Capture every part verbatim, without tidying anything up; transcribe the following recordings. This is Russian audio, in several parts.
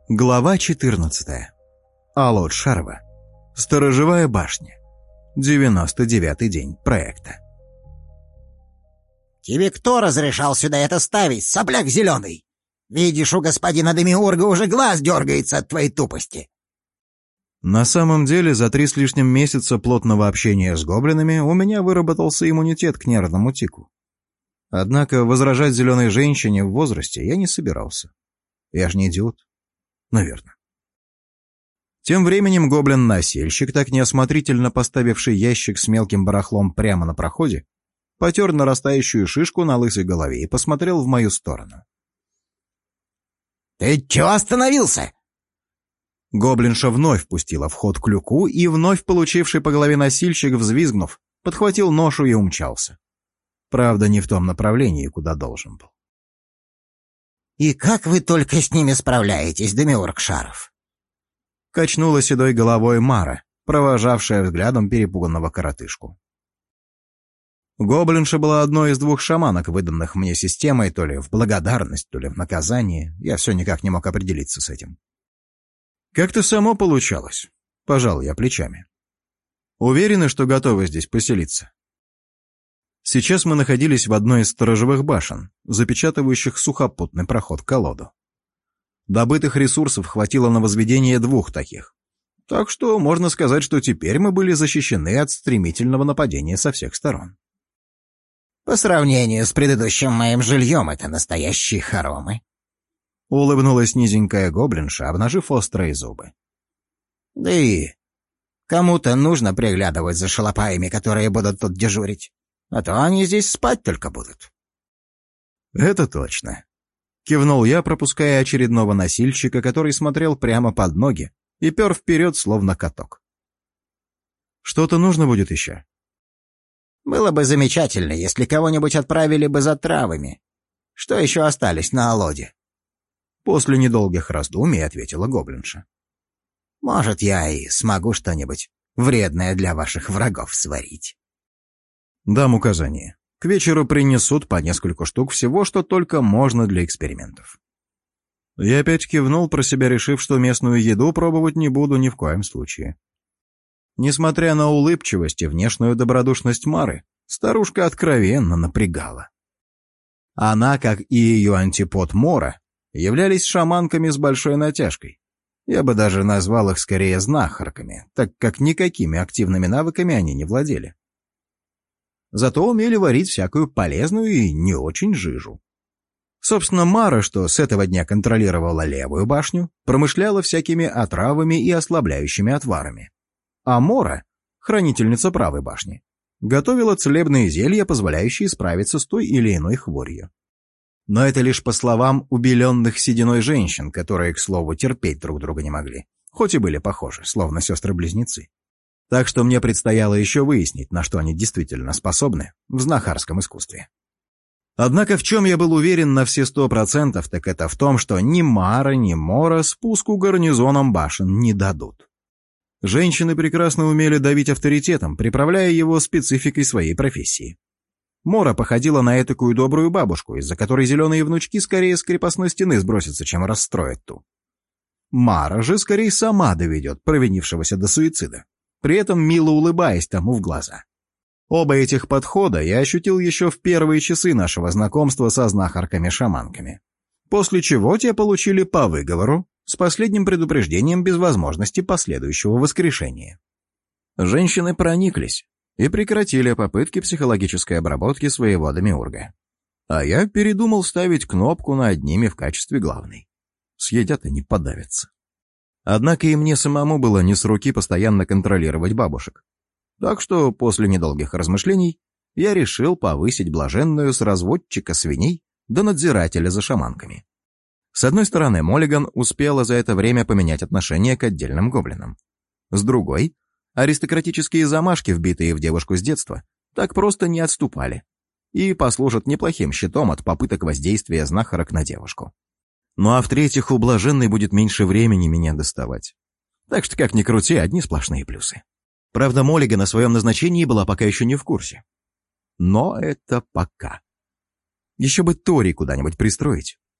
Глава четырнадцатая. Алот Шарова. Сторожевая башня. девяносто девятый день проекта. «Тебе кто разрешал сюда это ставить, сопляк зеленый? Видишь, у господина Демиурга уже глаз дергается от твоей тупости». На самом деле, за три с лишним месяца плотного общения с гоблинами у меня выработался иммунитет к нервному тику. Однако возражать зеленой женщине в возрасте я не собирался. Я ж не идиот. Наверное. Тем временем гоблин-носильщик, так неосмотрительно поставивший ящик с мелким барахлом прямо на проходе, потер нарастающую шишку на лысой голове и посмотрел в мою сторону. «Ты чего остановился?» Гоблинша вновь пустила в ход клюку, и вновь получивший по голове носильщик, взвизгнув, подхватил ношу и умчался. Правда, не в том направлении, куда должен был. «И как вы только с ними справляетесь, Демиург Шаров?» Качнула седой головой Мара, провожавшая взглядом перепуганного коротышку. Гоблинша была одной из двух шаманок, выданных мне системой, то ли в благодарность, то ли в наказание. Я все никак не мог определиться с этим. Как-то само получалось. Пожал я плечами. Уверены, что готовы здесь поселиться? Сейчас мы находились в одной из сторожевых башен, запечатывающих сухопутный проход к колоду. Добытых ресурсов хватило на возведение двух таких. Так что можно сказать, что теперь мы были защищены от стремительного нападения со всех сторон. «По сравнению с предыдущим моим жильем, это настоящие хоромы», — улыбнулась низенькая гоблинша, обнажив острые зубы. «Да и кому-то нужно приглядывать за шалопаями, которые будут тут дежурить, а то они здесь спать только будут». «Это точно», — кивнул я, пропуская очередного носильщика, который смотрел прямо под ноги и пер вперед, словно каток. «Что-то нужно будет еще?» «Было бы замечательно, если кого-нибудь отправили бы за травами. Что еще остались на Алоде?» После недолгих раздумий ответила гоблинша. «Может, я и смогу что-нибудь вредное для ваших врагов сварить». «Дам указание. К вечеру принесут по нескольку штук всего, что только можно для экспериментов». Я опять кивнул, про себя решив, что местную еду пробовать не буду ни в коем случае. Несмотря на улыбчивость и внешнюю добродушность Мары, старушка откровенно напрягала. Она, как и ее антипод Мора, являлись шаманками с большой натяжкой. Я бы даже назвал их скорее знахарками, так как никакими активными навыками они не владели. Зато умели варить всякую полезную и не очень жижу. Собственно, Мара, что с этого дня контролировала левую башню, промышляла всякими отравами и ослабляющими отварами. А Мора, хранительница правой башни, готовила целебные зелья, позволяющие справиться с той или иной хворью. Но это лишь по словам убеленных сединой женщин, которые, к слову, терпеть друг друга не могли, хоть и были похожи, словно сестры-близнецы. Так что мне предстояло еще выяснить, на что они действительно способны в знахарском искусстве. Однако в чем я был уверен на все сто процентов, так это в том, что ни Мара, ни Мора спуску гарнизоном башен не дадут. Женщины прекрасно умели давить авторитетом, приправляя его спецификой своей профессии. Мора походила на этакую добрую бабушку, из-за которой зеленые внучки скорее с крепостной стены сбросятся, чем расстроят ту. Мара же скорее сама доведет провинившегося до суицида, при этом мило улыбаясь тому в глаза. Оба этих подхода я ощутил еще в первые часы нашего знакомства со знахарками-шаманками, после чего те получили по выговору, с последним предупреждением без возможности последующего воскрешения. Женщины прониклись и прекратили попытки психологической обработки своего демиурга. А я передумал ставить кнопку над ними в качестве главной. Съедят и не подавятся. Однако и мне самому было не с руки постоянно контролировать бабушек. Так что после недолгих размышлений я решил повысить блаженную с разводчика свиней до надзирателя за шаманками. С одной стороны, Моллиган успела за это время поменять отношение к отдельным гоблинам. С другой, аристократические замашки, вбитые в девушку с детства, так просто не отступали и послужат неплохим щитом от попыток воздействия знахарок на девушку. Ну а в-третьих, у блаженной будет меньше времени меня доставать. Так что, как ни крути, одни сплошные плюсы. Правда, Моллиган о своем назначении была пока еще не в курсе. Но это пока. Еще бы Тори куда-нибудь пристроить.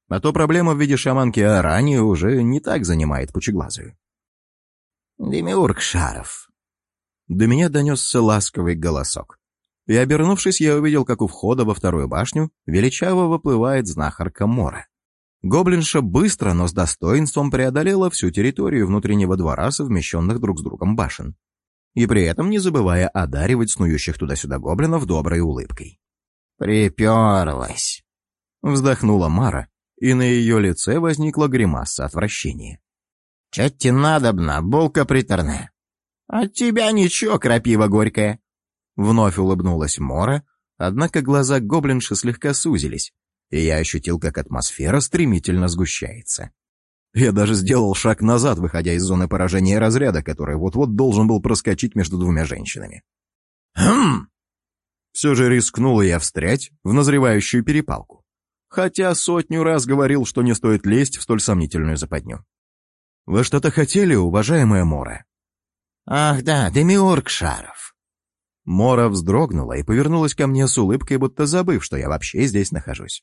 А то проблема в виде шаманки Арани уже не так занимает пучеглазую. «Демиург Шаров». До меня донесся ласковый голосок. И, обернувшись, я увидел, как у входа во вторую башню величаво выплывает знахарка Мора. Гоблинша быстро, но с достоинством преодолела всю территорию внутреннего двора, совмещенных друг с другом башен. И при этом не забывая одаривать снующих туда-сюда гоблинов доброй улыбкой. «Приперлась», — вздохнула Мара, и на ее лице возникла гримаса отвращения. «Чё тебе надобно, булка приторная? От тебя ничего, крапива горькая». Вновь улыбнулась Мора, однако глаза гоблинши слегка сузились, и я ощутил, как атмосфера стремительно сгущается. Я даже сделал шаг назад, выходя из зоны поражения разряда, который вот-вот должен был проскочить между двумя женщинами. «Хм!» Все же рискнул я встрять в назревающую перепалку, хотя сотню раз говорил, что не стоит лезть в столь сомнительную западню. «Вы что-то хотели, уважаемая Мора?» «Ах да, Демиург Шаров». Мора вздрогнула и повернулась ко мне с улыбкой, будто забыв, что я вообще здесь нахожусь.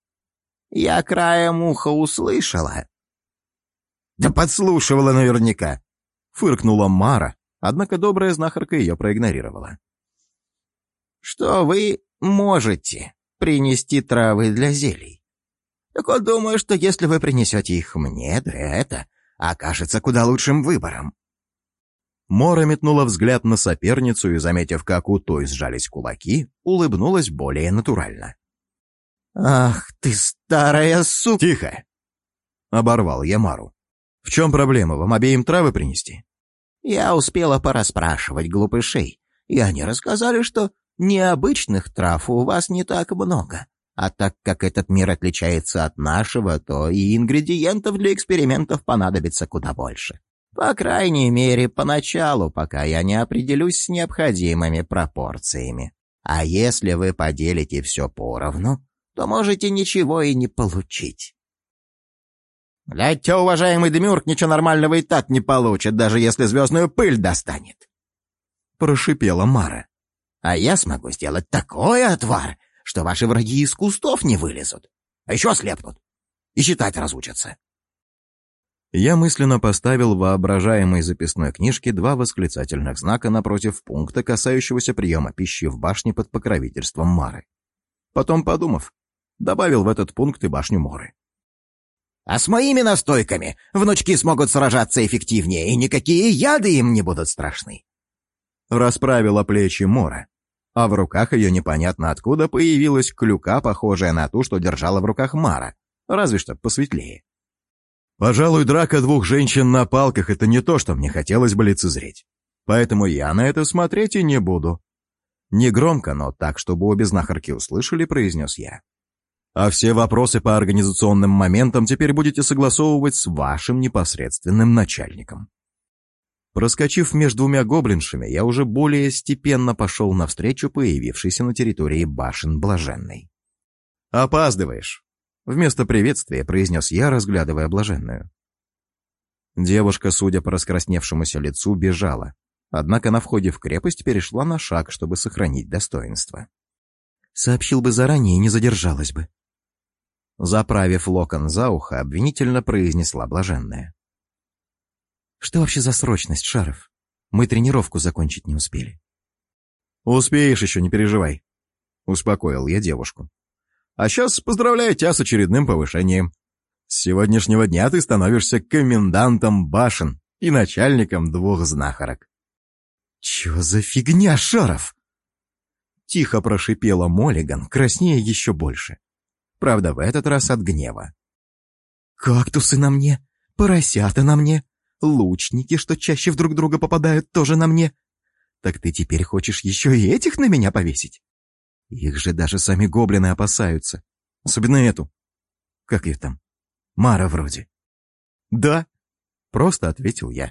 «Я краем уха услышала». «Да подслушивала наверняка», — фыркнула Мара, однако добрая знахарка ее проигнорировала. «Что вы можете принести травы для зелий. Так вот думаю, что если вы принесете их мне, то это окажется куда лучшим выбором». Мора метнула взгляд на соперницу и, заметив, как у той сжались кулаки, улыбнулась более натурально. «Ах ты, старая сука!» «Тихо!» — оборвал я Мару. «В чем проблема? Вам обеим травы принести?» Я успела порасспрашивать глупышей, и они рассказали, что необычных трав у вас не так много. А так как этот мир отличается от нашего, то и ингредиентов для экспериментов понадобится куда больше. По крайней мере, поначалу, пока я не определюсь с необходимыми пропорциями. А если вы поделите все поровну, то можете ничего и не получить. «Глядь, тебя, уважаемый Демиург, ничего нормального и так не получит, даже если звездную пыль достанет», — прошипела Мара. «А я смогу сделать такой отвар, что ваши враги из кустов не вылезут, а еще ослепнут и считать разучатся». Я мысленно поставил в воображаемой записной книжке два восклицательных знака напротив пункта, касающегося приема пищи в башне под покровительством Мары. Потом, подумав, добавил в этот пункт и башню Моры. «А с моими настойками внучки смогут сражаться эффективнее, и никакие яды им не будут страшны». Расправила плечи Мора, а в руках ее непонятно откуда появилась клюка, похожая на ту, что держала в руках Мара, разве что посветлее. Пожалуй, драка двух женщин на палках — это не то, что мне хотелось бы лицезреть. Поэтому я на это смотреть и не буду. Негромко, но так, чтобы обе знахарки услышали, произнес я. А все вопросы по организационным моментам теперь будете согласовывать с вашим непосредственным начальником. Проскочив между двумя гоблиншами, я уже более степенно пошел навстречу появившейся на территории башен Блаженной. «Опаздываешь!» Вместо приветствия произнес я, разглядывая Блаженную. Девушка, судя по раскрасневшемуся лицу, бежала, однако на входе в крепость перешла на шаг, чтобы сохранить достоинство. «Сообщил бы заранее, не задержалась бы». Заправив локон за ухо, обвинительно произнесла Блаженная. «Что вообще за срочность, Шаров? Мы тренировку закончить не успели». «Успеешь еще, не переживай», — успокоил я девушку. «А сейчас поздравляю тебя с очередным повышением. С сегодняшнего дня ты становишься комендантом башен и начальником двух знахарок». «Чё за фигня, Шаров?» Тихо прошипела Моллиган, краснея еще больше. Правда, в этот раз от гнева. «Кактусы на мне, поросята на мне, лучники, что чаще в друг друга попадают, тоже на мне. Так ты теперь хочешь еще и этих на меня повесить? Их же даже сами гоблины опасаются. Особенно эту. Как ее там? Мара вроде». «Да», — просто ответил я.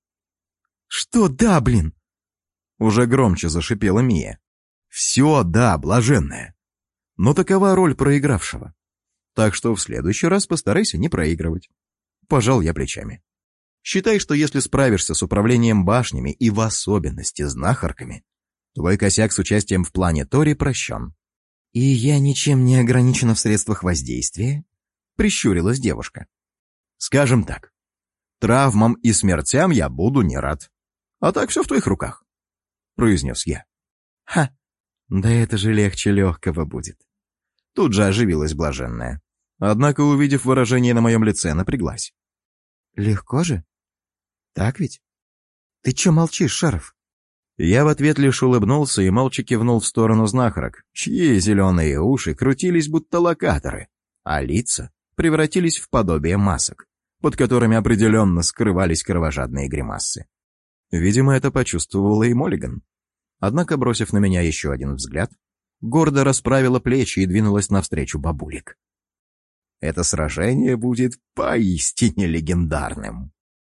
«Что да, блин?» Уже громче зашипела Мия. «Все да, Блаженная. Но такова роль проигравшего. Так что в следующий раз постарайся не проигрывать». Пожал я плечами. «Считай, что если справишься с управлением башнями и в особенности знахарками, твой косяк с участием в плане Тори прощен». «И я ничем не ограничена в средствах воздействия?» — прищурилась девушка. «Скажем так, травмам и смертям я буду не рад. А так все в твоих руках», — произнес я. «Ха, да это же легче легкого будет». Тут же оживилась блаженная. Однако, увидев выражение на моем лице, напряглась. «Легко же? Так ведь? Ты че молчишь, Шаров?» Я в ответ лишь улыбнулся и молча кивнул в сторону знахарок, чьи зеленые уши крутились будто локаторы, а лица превратились в подобие масок, под которыми определенно скрывались кровожадные гримасы. Видимо, это почувствовала и Моллиган. Однако, бросив на меня еще один взгляд, гордо расправила плечи и двинулась навстречу бабулик. Это сражение будет поистине легендарным.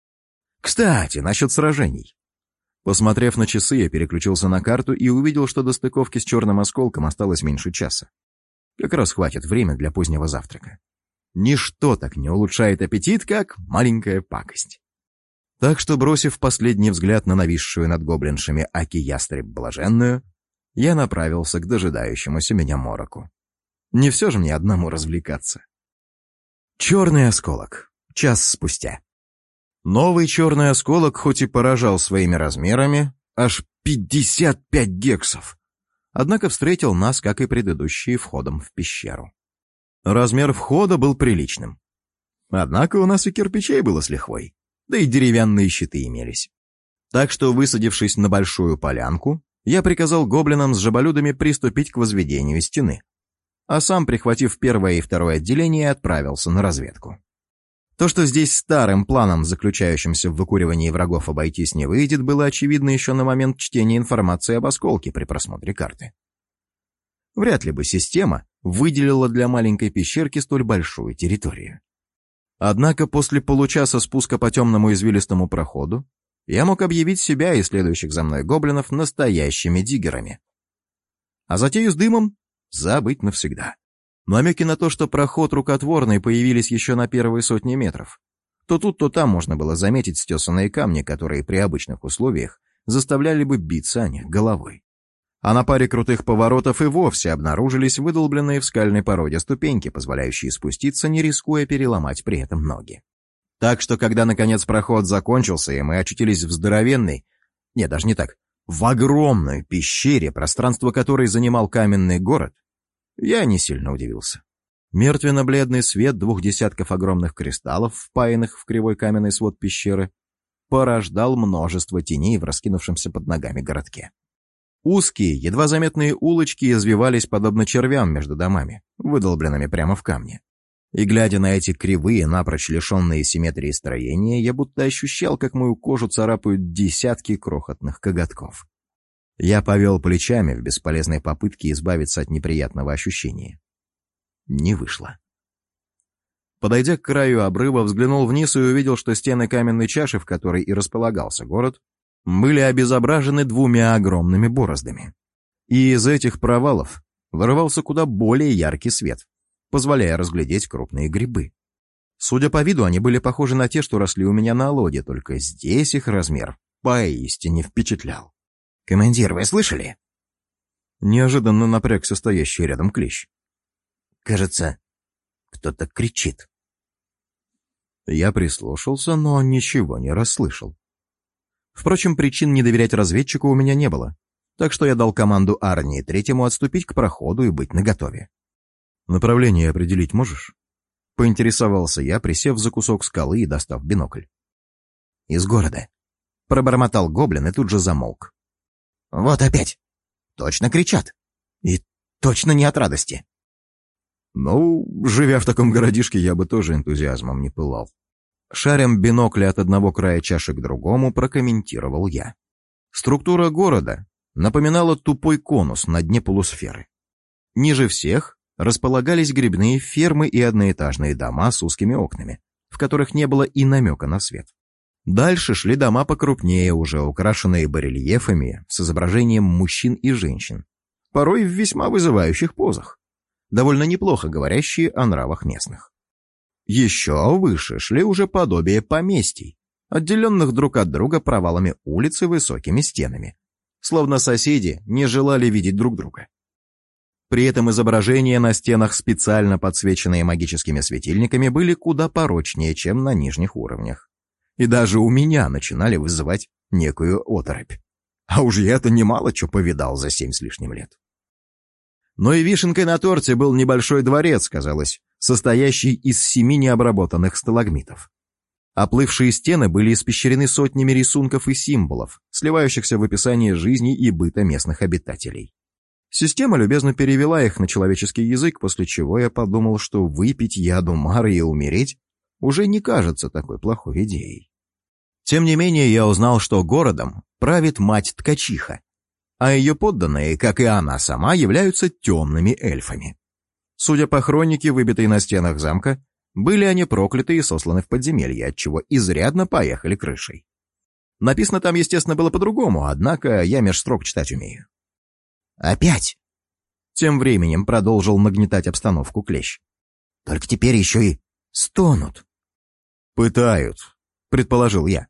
Кстати, насчет сражений. Посмотрев на часы, я переключился на карту и увидел, что до стыковки с черным осколком осталось меньше часа. Как раз хватит времени для позднего завтрака. Ничто так не улучшает аппетит, как маленькая пакость. Так что, бросив последний взгляд на нависшую над гоблиншами Аки-ястреб блаженную, я направился к дожидающемуся меня мороку. Не все же мне одному развлекаться. Черный осколок. Час спустя. Новый черный осколок хоть и поражал своими размерами, аж пятьдесят пять гексов, однако встретил нас, как и предыдущие, входом в пещеру. Размер входа был приличным. Однако у нас и кирпичей было с лихвой, да и деревянные щиты имелись. Так что, высадившись на большую полянку, я приказал гоблинам с жаболюдами приступить к возведению стены, а сам, прихватив первое и второе отделение, отправился на разведку. То, что здесь старым планом, заключающимся в выкуривании врагов, обойтись не выйдет, было очевидно еще на момент чтения информации об осколке при просмотре карты. Вряд ли бы система выделила для маленькой пещерки столь большую территорию. Однако после получаса спуска по темному извилистому проходу я мог объявить себя и следующих за мной гоблинов настоящими диггерами. А затею с дымом забыть навсегда. Намеки на то, что проход рукотворный, появились еще на первые сотни метров. То тут, то там можно было заметить стесанные камни, которые при обычных условиях заставляли бы биться о них головой. А на паре крутых поворотов и вовсе обнаружились выдолбленные в скальной породе ступеньки, позволяющие спуститься, не рискуя переломать при этом ноги. Так что, когда наконец проход закончился, и мы очутились в здоровенной, нет, даже не так, в огромной пещере, пространство которой занимал каменный город, я не сильно удивился. Мертвенно-бледный свет двух десятков огромных кристаллов, впаянных в кривой каменный свод пещеры, порождал множество теней в раскинувшемся под ногами городке. Узкие, едва заметные улочки извивались подобно червям между домами, выдолбленными прямо в камне. И глядя на эти кривые, напрочь лишенные симметрии строения, я будто ощущал, как мою кожу царапают десятки крохотных коготков. Я повел плечами в бесполезной попытке избавиться от неприятного ощущения. Не вышло. Подойдя к краю обрыва, взглянул вниз и увидел, что стены каменной чаши, в которой и располагался город, были обезображены двумя огромными бороздами. И из этих провалов вырывался куда более яркий свет, позволяя разглядеть крупные грибы. Судя по виду, они были похожи на те, что росли у меня на Алоде, только здесь их размер поистине впечатлял. «Командир, вы слышали?» Неожиданно напрягся стоящий рядом клещ. «Кажется, кто-то кричит». Я прислушался, но ничего не расслышал. Впрочем, причин не доверять разведчику у меня не было, так что я дал команду Арнии Третьему отступить к проходу и быть наготове. «Направление определить можешь?» — поинтересовался я, присев за кусок скалы и достав бинокль. «Из города», — пробормотал гоблин и тут же замолк. «Вот опять! Точно кричат! И точно не от радости!» Ну, живя в таком городишке, я бы тоже энтузиазмом не пылал. Шарем бинокля от одного края чаши к другому, прокомментировал я. Структура города напоминала тупой конус на дне полусферы. Ниже всех располагались грибные фермы и одноэтажные дома с узкими окнами, в которых не было и намека на свет. Дальше шли дома покрупнее, уже украшенные барельефами с изображением мужчин и женщин, порой в весьма вызывающих позах, довольно неплохо говорящие о нравах местных. Еще выше шли уже подобие поместий, отделенных друг от друга провалами улиц и высокими стенами, словно соседи не желали видеть друг друга. При этом изображения на стенах, специально подсвеченные магическими светильниками, были куда порочнее, чем на нижних уровнях. И даже у меня начинали вызывать некую оторопь. А уж я-то немало чего повидал за семь с лишним лет. Но и вишенкой на торте был небольшой дворец, казалось, состоящий из семи необработанных сталагмитов. Оплывшие стены были испещрены сотнями рисунков и символов, сливающихся в описании жизни и быта местных обитателей. Система любезно перевела их на человеческий язык, после чего я подумал, что выпить яду Мары и умереть уже не кажется такой плохой идеей. Тем не менее, я узнал, что городом правит мать-ткачиха, а ее подданные, как и она сама, являются темными эльфами. Судя по хронике, выбитой на стенах замка, были они прокляты и сосланы в подземелье, отчего изрядно поехали крышей. Написано там, естественно, было по-другому, однако я меж строк читать умею. «Опять?» Тем временем продолжил нагнетать обстановку Клещ. «Только теперь еще и стонут». «Пытают», — предположил я.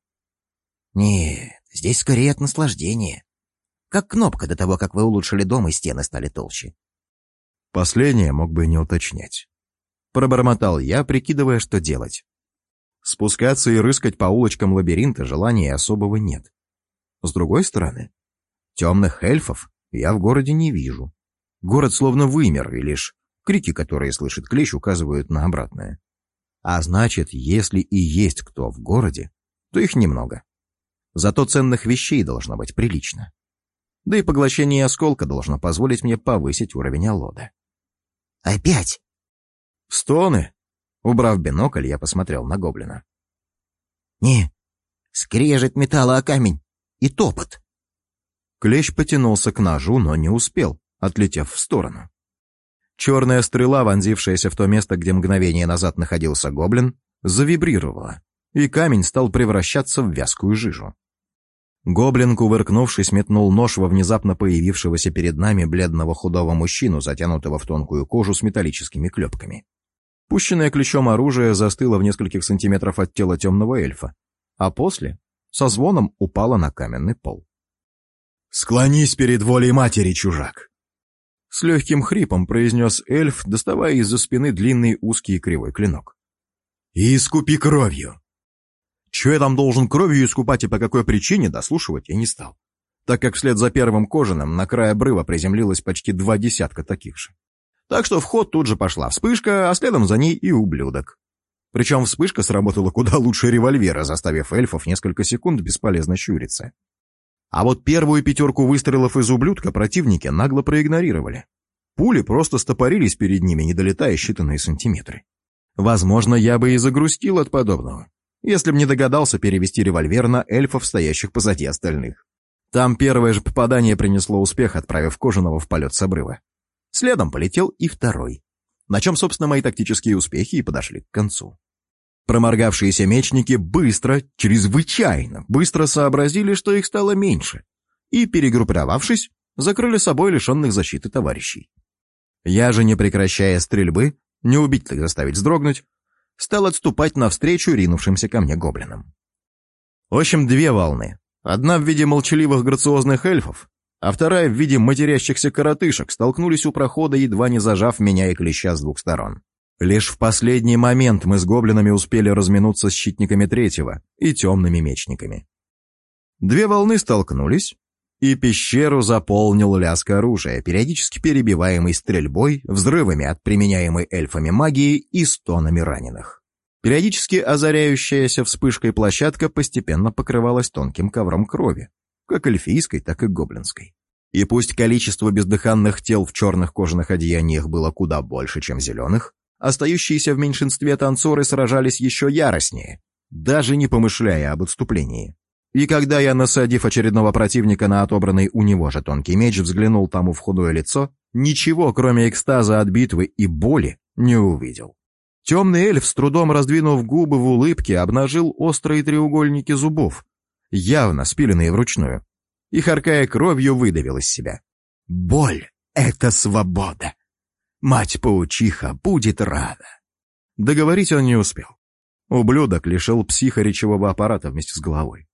«Нет, здесь скорее от наслаждения. Как кнопка до того, как вы улучшили дом и стены стали толще». Последнее мог бы не уточнять. Пробормотал я, прикидывая, что делать. Спускаться и рыскать по улочкам лабиринта желания особого нет. С другой стороны, темных эльфов я в городе не вижу. Город словно вымер, и лишь крики, которые слышит Клещ, указывают на обратное. А значит, если и есть кто в городе, то их немного. Зато ценных вещей должно быть прилично. Да и поглощение осколка должно позволить мне повысить уровень Алода. «Опять?» «Стоны?» Убрав бинокль, я посмотрел на гоблина. «Не, скрежет металла о камень и топот». Клещ потянулся к ножу, но не успел, отлетев в сторону. Черная стрела, вонзившаяся в то место, где мгновение назад находился гоблин, завибрировала, и камень стал превращаться в вязкую жижу. Гоблин, кувыркнувшись, метнул нож во внезапно появившегося перед нами бледного худого мужчину, затянутого в тонкую кожу с металлическими клепками. Пущенное Клещом оружие застыло в нескольких сантиметров от тела темного эльфа, а после со звоном упало на каменный пол. «Склонись перед волей матери, чужак!» С легким хрипом произнес эльф, доставая из-за спины длинный узкий кривой клинок. «И искупи кровью!» Че я там должен кровью искупать и по какой причине, дослушивать я не стал, так как вслед за первым кожаным на край обрыва приземлилось почти два десятка таких же. Так что в ход тут же пошла вспышка, а следом за ней и ублюдок. Причем вспышка сработала куда лучше револьвера, заставив эльфов несколько секунд бесполезно щуриться. А вот первую пятерку выстрелов из ублюдка противники нагло проигнорировали. Пули просто стопорились перед ними, не долетая считанные сантиметры. Возможно, я бы и загрустил от подобного, если б не догадался перевести револьвер на эльфов, стоящих позади остальных. Там первое же попадание принесло успех, отправив кожаного в полет с обрыва. Следом полетел и второй, на чем, собственно, мои тактические успехи и подошли к концу. Проморгавшиеся мечники быстро, чрезвычайно быстро сообразили, что их стало меньше, и, перегруппировавшись, закрыли собой лишенных защиты товарищей. Я же, не прекращая стрельбы, не убить так заставить вздрогнуть, стал отступать навстречу ринувшимся ко мне гоблинам. В общем, две волны. Одна в виде молчаливых грациозных эльфов, а вторая в виде матерящихся коротышек столкнулись у прохода, едва не зажав меня и Клеща с двух сторон. Лишь в последний момент мы с гоблинами успели разминуться с щитниками третьего и темными мечниками. Две волны столкнулись, и пещеру заполнил лязг оружия, периодически перебиваемый стрельбой, взрывами от применяемой эльфами магии и стонами раненых. Периодически озаряющаяся вспышкой площадка постепенно покрывалась тонким ковром крови, как эльфийской, так и гоблинской. И пусть количество бездыханных тел в черных кожаных одеяниях было куда больше, чем зеленых, остающиеся в меньшинстве танцоры сражались еще яростнее, даже не помышляя об отступлении. И когда я, насадив очередного противника на отобранный у него же тонкий меч, взглянул тому в худое лицо, ничего, кроме экстаза от битвы и боли, не увидел. Темный эльф, с трудом раздвинув губы в улыбке, обнажил острые треугольники зубов, явно спиленные вручную, и, харкая кровью, выдавил из себя: «Боль — это свобода! Мать-паучиха будет рада!» Договорить он не успел. Ублюдок лишил психа речевого аппарата вместе с головой.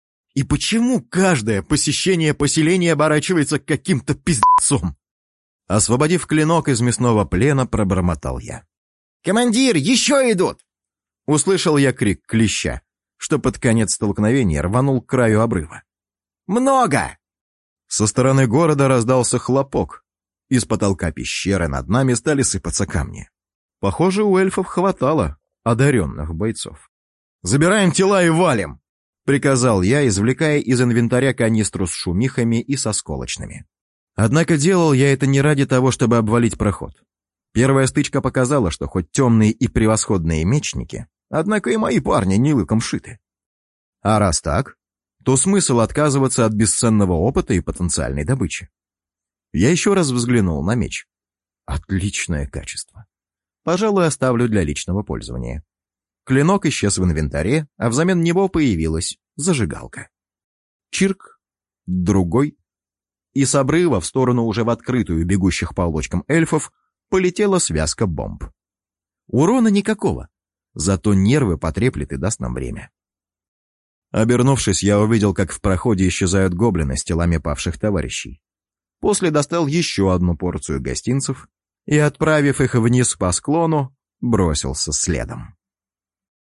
И почему каждое посещение поселения оборачивается каким-то пиздецом? Освободив клинок из мясного плена, пробормотал я. «Командир, еще идут!» Услышал я крик клеща, что под конец столкновения рванул к краю обрыва. «Много!» Со стороны города раздался хлопок. Из потолка пещеры над нами стали сыпаться камни. Похоже, у эльфов хватало одаренных бойцов. «Забираем тела и валим!» — приказал я, извлекая из инвентаря канистру с шумихами и со осколочными. Однако делал я это не ради того, чтобы обвалить проход. Первая стычка показала, что хоть темные и превосходные мечники, однако и мои парни не лыком шиты. А раз так, то смысл отказываться от бесценного опыта и потенциальной добычи. Я еще раз взглянул на меч. Отличное качество. Пожалуй, оставлю для личного пользования. Клинок исчез в инвентаре, а взамен него появилась зажигалка. Чирк, другой, и с обрыва в сторону уже в открытую бегущих по улочкам эльфов полетела связка бомб. Урона никакого, зато нервы потреплет и даст нам время. Обернувшись, я увидел, как в проходе исчезают гоблины с телами павших товарищей. После достал еще одну порцию гостинцев и, отправив их вниз по склону, бросился следом.